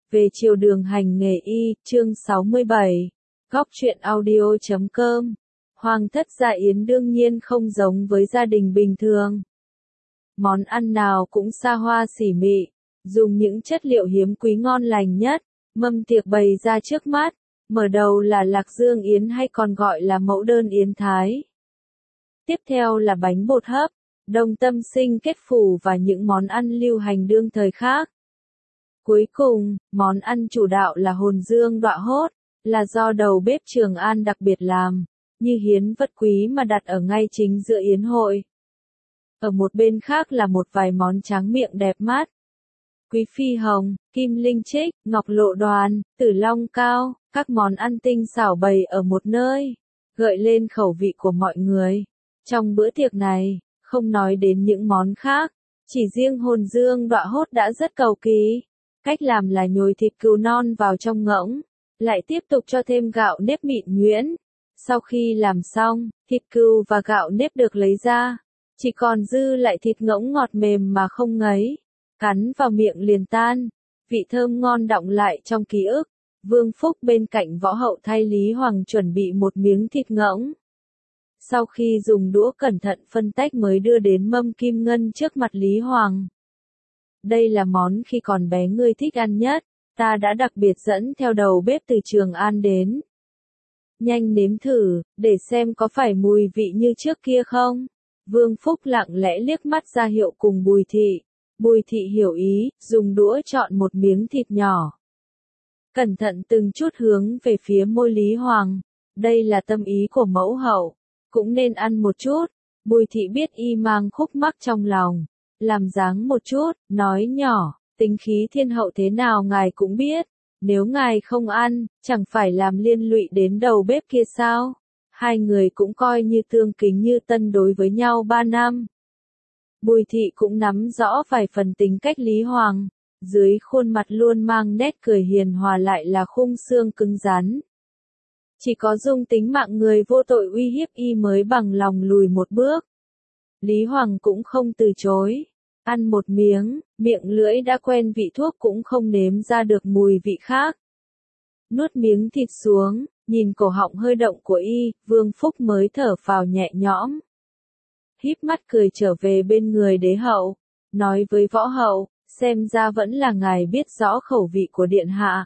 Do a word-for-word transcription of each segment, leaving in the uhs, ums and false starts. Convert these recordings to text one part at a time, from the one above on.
Về chiều đường hành nghề y, chương sáu mươi bảy. Góc truyện audio chấm com. Hoàng thất gia yến đương nhiên không giống với gia đình bình thường. Món ăn nào cũng xa hoa xỉ mị, dùng những chất liệu hiếm quý ngon lành nhất, mâm tiệc bày ra trước mắt, mở đầu là lạc dương yến hay còn gọi là mẫu đơn yến Thái. Tiếp theo là bánh bột hấp, đông tâm sinh kết phủ và những món ăn lưu hành đương thời khác. Cuối cùng, món ăn chủ đạo là hồn dương đọa hốt, là do đầu bếp Trường An đặc biệt làm, như hiến vật quý mà đặt ở ngay chính giữa yến hội. Ở một bên khác là một vài món tráng miệng đẹp mắt. Quý phi hồng, kim linh trích, ngọc lộ đoàn, tử long cao, các món ăn tinh xảo bày ở một nơi, gợi lên khẩu vị của mọi người. Trong bữa tiệc này, không nói đến những món khác, chỉ riêng hồn dương đọa hốt đã rất cầu kỳ. Cách làm là nhồi thịt cừu non vào trong ngỗng, lại tiếp tục cho thêm gạo nếp mịn nhuyễn. Sau khi làm xong, thịt cừu và gạo nếp được lấy ra, chỉ còn dư lại thịt ngỗng ngọt mềm mà không ngấy, cắn vào miệng liền tan, vị thơm ngon đọng lại trong ký ức. Vương Phúc bên cạnh võ hậu thay Lý Hoàng chuẩn bị một miếng thịt ngỗng. Sau khi dùng đũa cẩn thận phân tách mới đưa đến mâm kim ngân trước mặt Lý Hoàng. Đây là món khi còn bé ngươi thích ăn nhất, ta đã đặc biệt dẫn theo đầu bếp từ Trường An đến. Nhanh nếm thử, để xem có phải mùi vị như trước kia không? Vương Phúc lặng lẽ liếc mắt ra hiệu cùng Bùi Thị. Bùi Thị hiểu ý, dùng đũa chọn một miếng thịt nhỏ. Cẩn thận từng chút hướng về phía môi Lý Hoàng. Đây là tâm ý của mẫu hậu, cũng nên ăn một chút. Bùi Thị biết y mang khúc mắc trong lòng. Làm dáng một chút, nói nhỏ, tính khí thiên hậu thế nào ngài cũng biết, nếu ngài không ăn, chẳng phải làm liên lụy đến đầu bếp kia sao? Hai người cũng coi như tương kính như tân đối với nhau ba năm. Bùi Thị cũng nắm rõ vài phần tính cách Lý Hoàng, dưới khuôn mặt luôn mang nét cười hiền hòa lại là khung xương cứng rắn. Chỉ có dùng tính mạng người vô tội uy hiếp y mới bằng lòng lùi một bước. Lý Hoàng cũng không từ chối. Ăn một miếng, miệng lưỡi đã quen vị thuốc cũng không nếm ra được mùi vị khác. Nuốt miếng thịt xuống, nhìn cổ họng hơi động của y, Vương Phúc mới thở phào nhẹ nhõm. Híp mắt cười trở về bên người đế hậu, nói với võ hậu, xem ra vẫn là ngài biết rõ khẩu vị của điện hạ.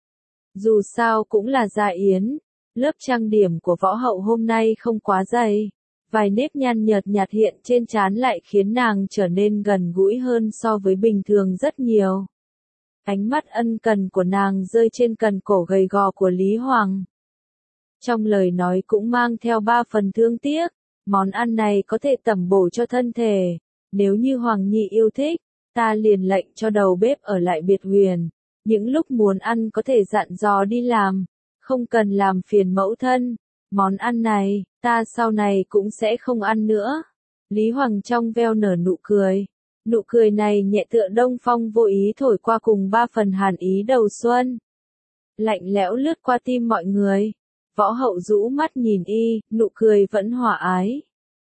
Dù sao cũng là gia yến, lớp trang điểm của võ hậu hôm nay không quá dày. Vài nếp nhăn nhợt nhạt hiện trên trán lại khiến nàng trở nên gần gũi hơn so với bình thường rất nhiều. Ánh mắt ân cần của nàng rơi trên cần cổ gầy gò của Lý Hoàng. Trong lời nói cũng mang theo ba phần thương tiếc, món ăn này có thể tẩm bổ cho thân thể. Nếu như Hoàng Nhi yêu thích, ta liền lệnh cho đầu bếp ở lại biệt huyền. Những lúc muốn ăn có thể dặn dò đi làm, không cần làm phiền mẫu thân. Món ăn này, ta sau này cũng sẽ không ăn nữa. Lý Hoàng trong veo nở nụ cười. Nụ cười này nhẹ tựa đông phong vô ý thổi qua cùng ba phần hàn ý đầu xuân. Lạnh lẽo lướt qua tim mọi người. Võ hậu rũ mắt nhìn y, nụ cười vẫn hòa ái.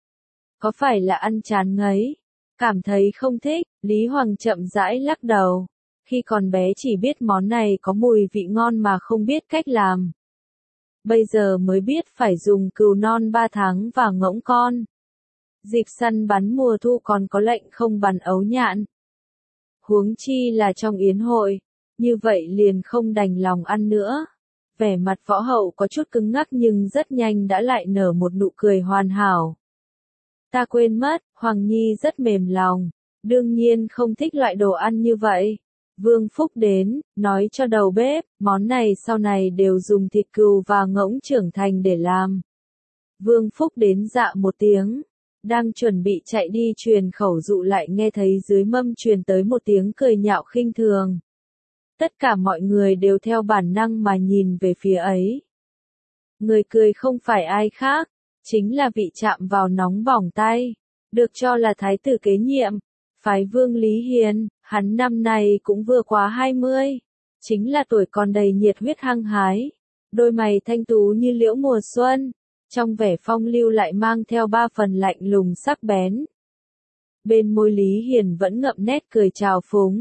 Có phải là ăn chán ngấy? Cảm thấy không thích, Lý Hoàng chậm rãi lắc đầu. Khi còn bé chỉ biết món này có mùi vị ngon mà không biết cách làm. Bây giờ mới biết phải dùng cừu non ba tháng và ngỗng con. Dịp săn bắn mùa thu còn có lệnh không bắn ấu nhạn. Huống chi là trong yến hội, như vậy liền không đành lòng ăn nữa. Vẻ mặt võ hậu có chút cứng ngắc nhưng rất nhanh đã lại nở một nụ cười hoàn hảo. Ta quên mất, Hoàng Nhi rất mềm lòng, đương nhiên không thích loại đồ ăn như vậy. Vương Phúc đến, nói cho đầu bếp, món này sau này đều dùng thịt cừu và ngỗng trưởng thành để làm. Vương Phúc đến dạ một tiếng, đang chuẩn bị chạy đi truyền khẩu dụ lại nghe thấy dưới mâm truyền tới một tiếng cười nhạo khinh thường. Tất cả mọi người đều theo bản năng mà nhìn về phía ấy. Người cười không phải ai khác, chính là vị chạm vào nóng bỏng tay, được cho là thái tử kế nhiệm. Phái Vương Lý Hiền, hắn năm nay cũng vừa quá hai mươi, chính là tuổi còn đầy nhiệt huyết hăng hái, đôi mày thanh tú như liễu mùa xuân, trong vẻ phong lưu lại mang theo ba phần lạnh lùng sắc bén. Bên môi Lý Hiền vẫn ngậm nét cười trào phúng,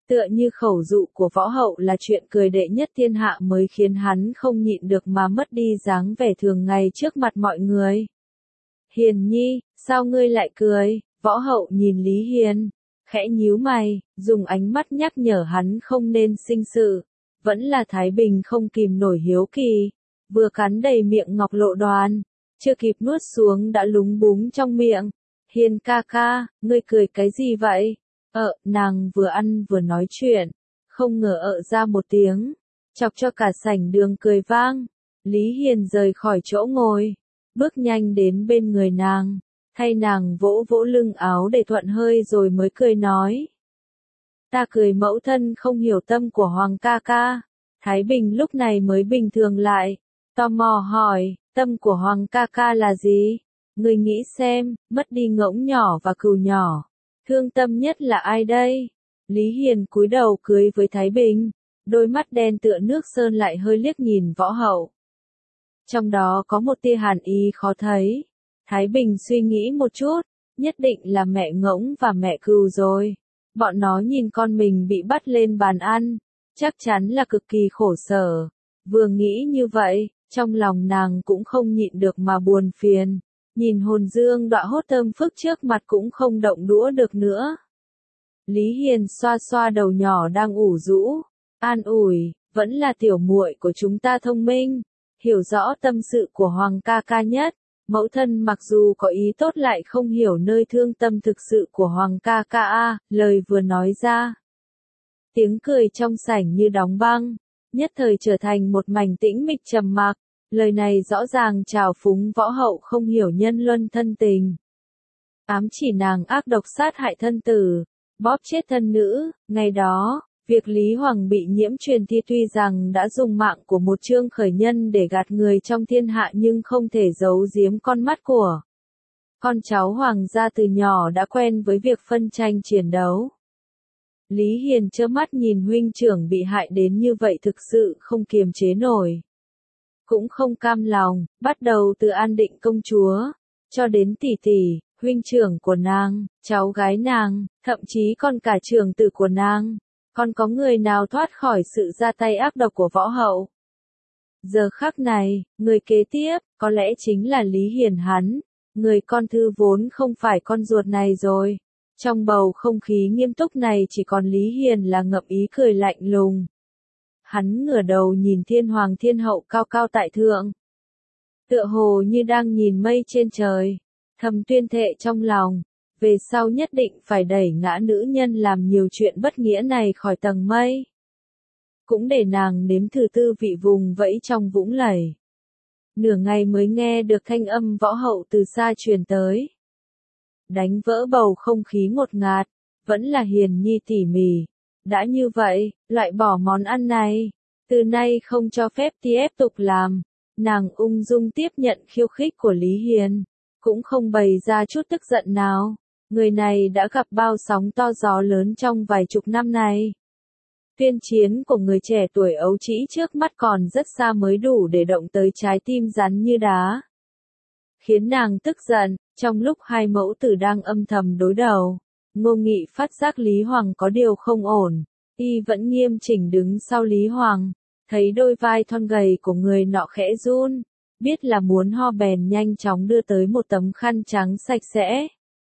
Tựa như khẩu dụ của võ hậu là chuyện cười đệ nhất thiên hạ mới khiến hắn không nhịn được mà mất đi dáng vẻ thường ngày trước mặt mọi người. Hiền nhi, sao ngươi lại cười? Võ hậu nhìn Lý Hiền, khẽ nhíu mày, dùng ánh mắt nhắc nhở hắn không nên sinh sự. Vẫn là Thái Bình không kìm nổi hiếu kỳ, vừa cắn đầy miệng ngọc lộ đoàn, chưa kịp nuốt xuống đã lúng búng trong miệng. Hiền ca ca, ngươi cười cái gì vậy? Ờ, nàng vừa ăn vừa nói chuyện, không ngờ ợ ra một tiếng, chọc cho cả sảnh đường cười vang. Lý Hiền rời khỏi chỗ ngồi, bước nhanh đến bên người nàng, thay nàng vỗ vỗ lưng áo để thuận hơi rồi mới cười nói. Ta cười mẫu thân không hiểu tâm của Hoàng ca ca. Thái Bình lúc này mới bình thường lại, tò mò hỏi, tâm của Hoàng ca ca là gì? Người nghĩ xem, mất đi ngỗng nhỏ và cừu nhỏ, thương tâm nhất là ai đây? Lý Hiền cúi đầu cười với Thái Bình, đôi mắt đen tựa nước sơn lại hơi liếc nhìn võ hậu. Trong đó có một tia hàn ý khó thấy. Thái Bình suy nghĩ một chút, nhất định là mẹ ngỗng và mẹ cừu rồi. Bọn nó nhìn con mình bị bắt lên bàn ăn, chắc chắn là cực kỳ khổ sở. Vừa nghĩ như vậy, trong lòng nàng cũng không nhịn được mà buồn phiền. Nhìn hồn dương đọa hốt thơm phức trước mặt cũng không động đũa được nữa. Lý Hiền xoa xoa đầu nhỏ đang ủ rũ, an ủi, vẫn là tiểu muội của chúng ta thông minh, hiểu rõ tâm sự của Hoàng ca ca nhất. Mẫu thân mặc dù có ý tốt lại không hiểu nơi thương tâm thực sự của Hoàng ca ca a. Lời vừa nói ra, tiếng cười trong sảnh như đóng băng, nhất thời trở thành một mảnh tĩnh mịch trầm mặc. Lời này rõ ràng trào phúng võ hậu không hiểu nhân luân thân tình, ám chỉ nàng ác độc sát hại thân tử, bóp chết thân nữ. Ngày đó, việc Lý Hoàng bị nhiễm truyền thi tuy rằng đã dùng mạng của một Trương Khởi Nhân để gạt người trong thiên hạ nhưng không thể giấu giếm con mắt của con cháu Hoàng gia từ nhỏ đã quen với việc phân tranh chiến đấu. Lý Hiền trơ mắt nhìn huynh trưởng bị hại đến như vậy thực sự không kiềm chế nổi. Cũng không cam lòng, bắt đầu từ An Định công chúa, cho đến tỷ tỷ, huynh trưởng của nàng, cháu gái nàng, thậm chí còn cả trưởng tử của nàng. Còn có người nào thoát khỏi sự ra tay ác độc của võ hậu? Giờ khắc này, người kế tiếp, có lẽ chính là Lý Hiền hắn, người con thư vốn không phải con ruột này rồi. Trong bầu không khí nghiêm túc này chỉ còn Lý Hiền là ngậm ý cười lạnh lùng. Hắn ngửa đầu nhìn thiên hoàng thiên hậu cao cao tại thượng, tựa hồ như đang nhìn mây trên trời, thầm tuyên thệ trong lòng, về sau nhất định phải đẩy ngã nữ nhân làm nhiều chuyện bất nghĩa này khỏi tầng mây. Cũng để nàng nếm thử tư vị vùng vẫy trong vũng lầy. Nửa ngày mới nghe được thanh âm võ hậu từ xa truyền tới. Đánh vỡ bầu không khí ngột ngạt, vẫn là Hiền nhi tỉ mỉ. Đã như vậy, loại bỏ món ăn này, từ nay không cho phép tiếp tục làm. Nàng ung dung tiếp nhận khiêu khích của Lý Hiền, cũng không bày ra chút tức giận nào. Người này đã gặp bao sóng to gió lớn trong vài chục năm này. Tuyên chiến của người trẻ tuổi ấu trĩ trước mắt còn rất xa mới đủ để động tới trái tim rắn như đá. Khiến nàng tức giận, trong lúc hai mẫu tử đang âm thầm đối đầu, Ngô Nghị phát giác Lý Hoàng có điều không ổn, y vẫn nghiêm chỉnh đứng sau Lý Hoàng, thấy đôi vai thon gầy của người nọ khẽ run, biết là muốn ho bèn nhanh chóng đưa tới một tấm khăn trắng sạch sẽ.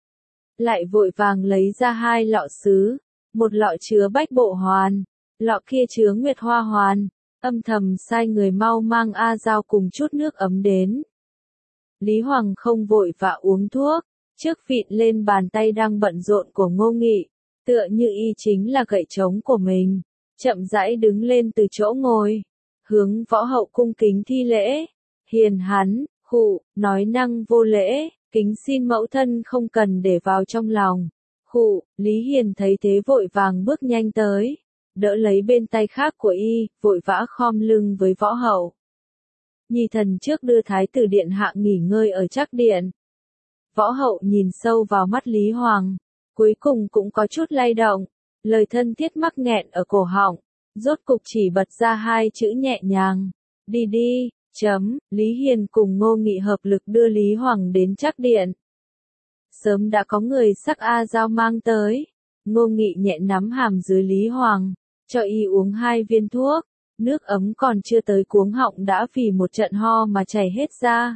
Lại vội vàng lấy ra hai lọ sứ, một lọ chứa bách bộ hoàn, lọ kia chứa nguyệt hoa hoàn, âm thầm sai người mau mang A Dao cùng chút nước ấm đến. Lý Hoàng không vội vã uống thuốc, trước vịn lên bàn tay đang bận rộn của Ngô Nghị, tựa như y chính là gậy trống của mình, chậm rãi đứng lên từ chỗ ngồi, hướng võ hậu cung kính thi lễ. Hiền hắn, khụ, nói năng vô lễ, kính xin mẫu thân không cần để vào trong lòng. Khụ, Lý Hiền thấy thế vội vàng bước nhanh tới, đỡ lấy bên tay khác của y, vội vã khom lưng với võ hậu. Nhi thần trước đưa thái tử điện hạ nghỉ ngơi ở trắc điện. Võ hậu nhìn sâu vào mắt Lý Hoàng, cuối cùng cũng có chút lay động, lời thân thiết mắc nghẹn ở cổ họng, rốt cục chỉ bật ra hai chữ nhẹ nhàng, đi đi. Chấm, Lý Hiền cùng Ngô Nghị hợp lực đưa Lý Hoàng đến trắc điện. Sớm đã có người sắc A Dao mang tới, Ngô Nghị nhẹ nắm hàm dưới Lý Hoàng, cho y uống hai viên thuốc, nước ấm còn chưa tới cuống họng đã vì một trận ho mà chảy hết ra.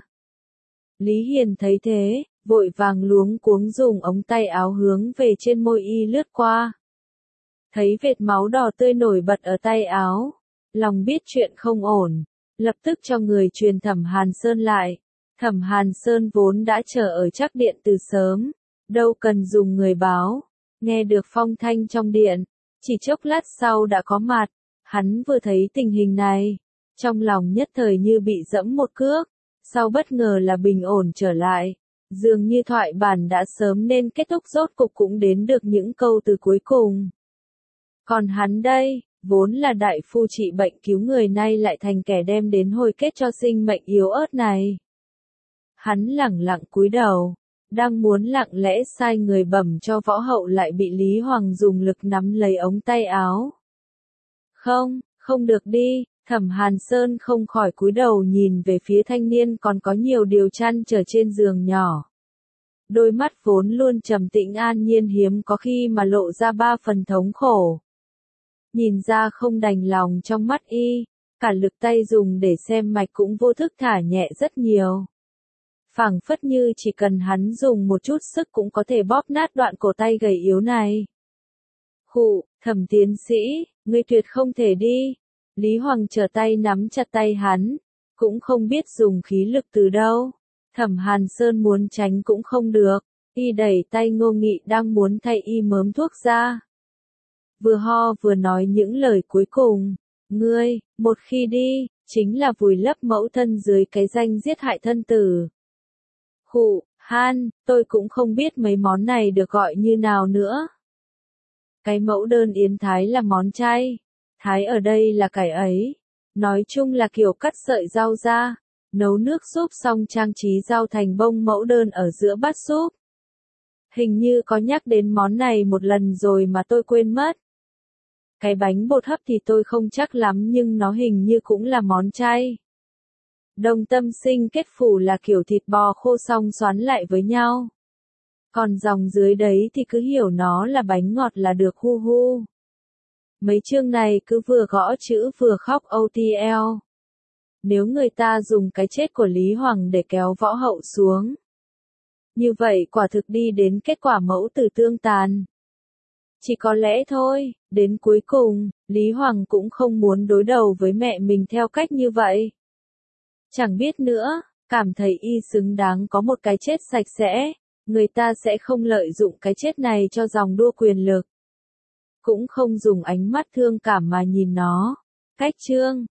Lý Hiền thấy thế, vội vàng luống cuống dùng ống tay áo hướng về trên môi y lướt qua. Thấy vệt máu đỏ tươi nổi bật ở tay áo, lòng biết chuyện không ổn, lập tức cho người truyền Thẩm Hàn Sơn lại. Thẩm Hàn Sơn vốn đã chờ ở Trác điện từ sớm, đâu cần dùng người báo, nghe được phong thanh trong điện, chỉ chốc lát sau đã có mặt. Hắn vừa thấy tình hình này, trong lòng nhất thời như bị dẫm một cước, sau bất ngờ là bình ổn trở lại, dường như thoại bản đã sớm nên kết thúc, rốt cục cũng đến được những câu từ cuối cùng. Còn hắn đây, vốn là đại phu trị bệnh cứu người, nay lại thành kẻ đem đến hồi kết cho sinh mệnh yếu ớt này. Hắn lẳng lặng cúi đầu, đang muốn lặng lẽ sai người bẩm cho võ hậu, lại bị Lý Hoàng dùng lực nắm lấy ống tay áo. Không, không được đi. Thẩm Hàn Sơn không khỏi cúi đầu nhìn về phía thanh niên còn có nhiều điều chăn trở trên giường nhỏ. Đôi mắt vốn luôn trầm tĩnh an nhiên hiếm có khi mà lộ ra ba phần thống khổ. Nhìn ra không đành lòng trong mắt y, cả lực tay dùng để xem mạch cũng vô thức thả nhẹ rất nhiều. Phảng phất như chỉ cần hắn dùng một chút sức cũng có thể bóp nát đoạn cổ tay gầy yếu này. Khụ, Thẩm tiến sĩ, ngươi tuyệt không thể đi. Lý Hoàng trở tay nắm chặt tay hắn, cũng không biết dùng khí lực từ đâu. Thẩm Hàn Sơn muốn tránh cũng không được, y đẩy tay Ngô Nghị đang muốn thay y mớm thuốc ra. Vừa ho vừa nói những lời cuối cùng, ngươi, một khi đi, chính là vùi lấp mẫu thân dưới cái danh giết hại thân tử. Khụ, Han, tôi cũng không biết mấy món này được gọi như nào nữa. Cái mẫu đơn yến thái là món chay. Thái ở đây là cải ấy. Nói chung là kiểu cắt sợi rau ra, nấu nước súp xong trang trí rau thành bông mẫu đơn ở giữa bát súp. Hình như có nhắc đến món này một lần rồi mà tôi quên mất. Cái bánh bột hấp thì tôi không chắc lắm nhưng nó hình như cũng là món chay. Đồng tâm sinh kết phủ là kiểu thịt bò khô xong xoắn lại với nhau. Còn dòng dưới đấy thì cứ hiểu nó là bánh ngọt là được, hu hu. Mấy chương này cứ vừa gõ chữ vừa khóc ô tê lờ. Nếu người ta dùng cái chết của Lý Hoàng để kéo võ hậu xuống, như vậy quả thực đi đến kết quả mẫu tử tương tàn. Chỉ có lẽ thôi, đến cuối cùng, Lý Hoàng cũng không muốn đối đầu với mẹ mình theo cách như vậy. Chẳng biết nữa, cảm thấy y xứng đáng có một cái chết sạch sẽ, người ta sẽ không lợi dụng cái chết này cho dòng đua quyền lực. Cũng không dùng ánh mắt thương cảm mà nhìn nó. Cách chương